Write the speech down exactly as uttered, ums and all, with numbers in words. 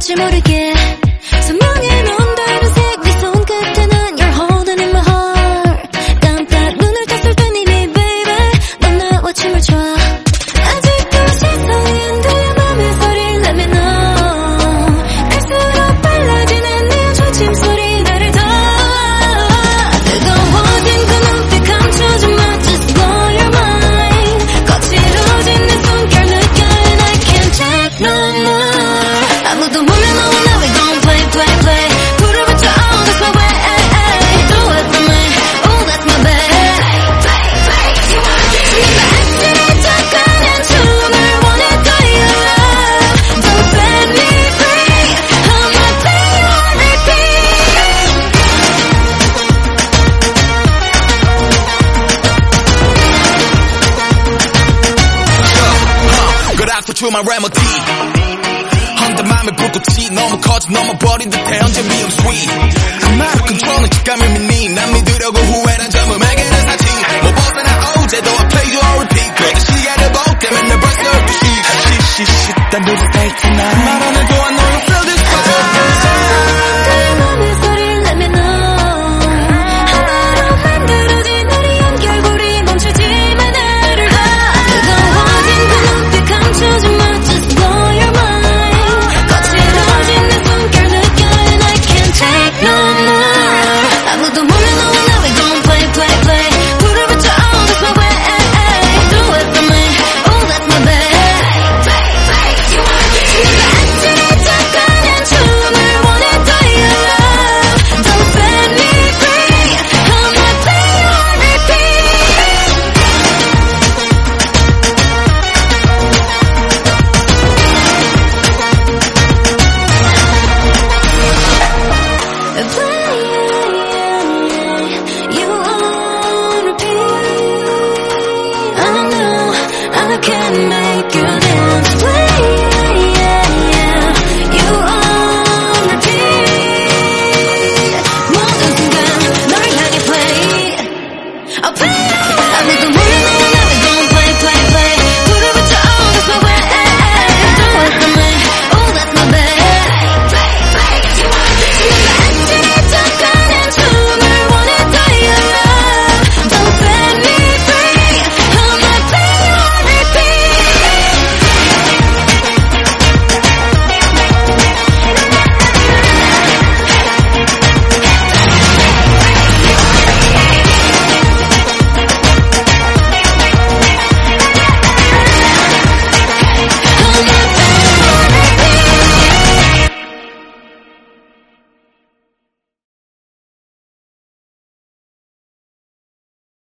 줄 모르게 선명해 넌 다른색 네 손끝에 난 You're holding in my heart 깜빡 눈을 떴을 땐 이미 baby 넌 나와 춤을 춰 아직도 시선이 안 들려 맘의 소리를 let me know 갈수록 빨라지는 네 초침 소리 나를 더 뜨거워진 그 눈빛 감춰준 마 Just blow your mind 거칠어진 내 숨결 느껴 and I can't take no more 아무도 몰라 너와 나 we gon' play play play 불을 붙여 oh that's my way do it for me oh that's my bad play play you wanna get me 나 아침에 척하는 춤을 원했던 your love don't set me free I'ma play you on repeat 그래서 춤의 레모디 헌데 맘의 불꽃이 너무 커져 넘어버린 듯해 언제 위험 sweet 아마도 컨트롤은 직감을 믿니 난 믿으려고 후회는 젊음에게는 사치 뭐 벗어나 어제도 I play you on repeat 그저 시간을 볼 때면 내 벌써 열두 시 시시시 딴 데서 stay tonight 말 안 해도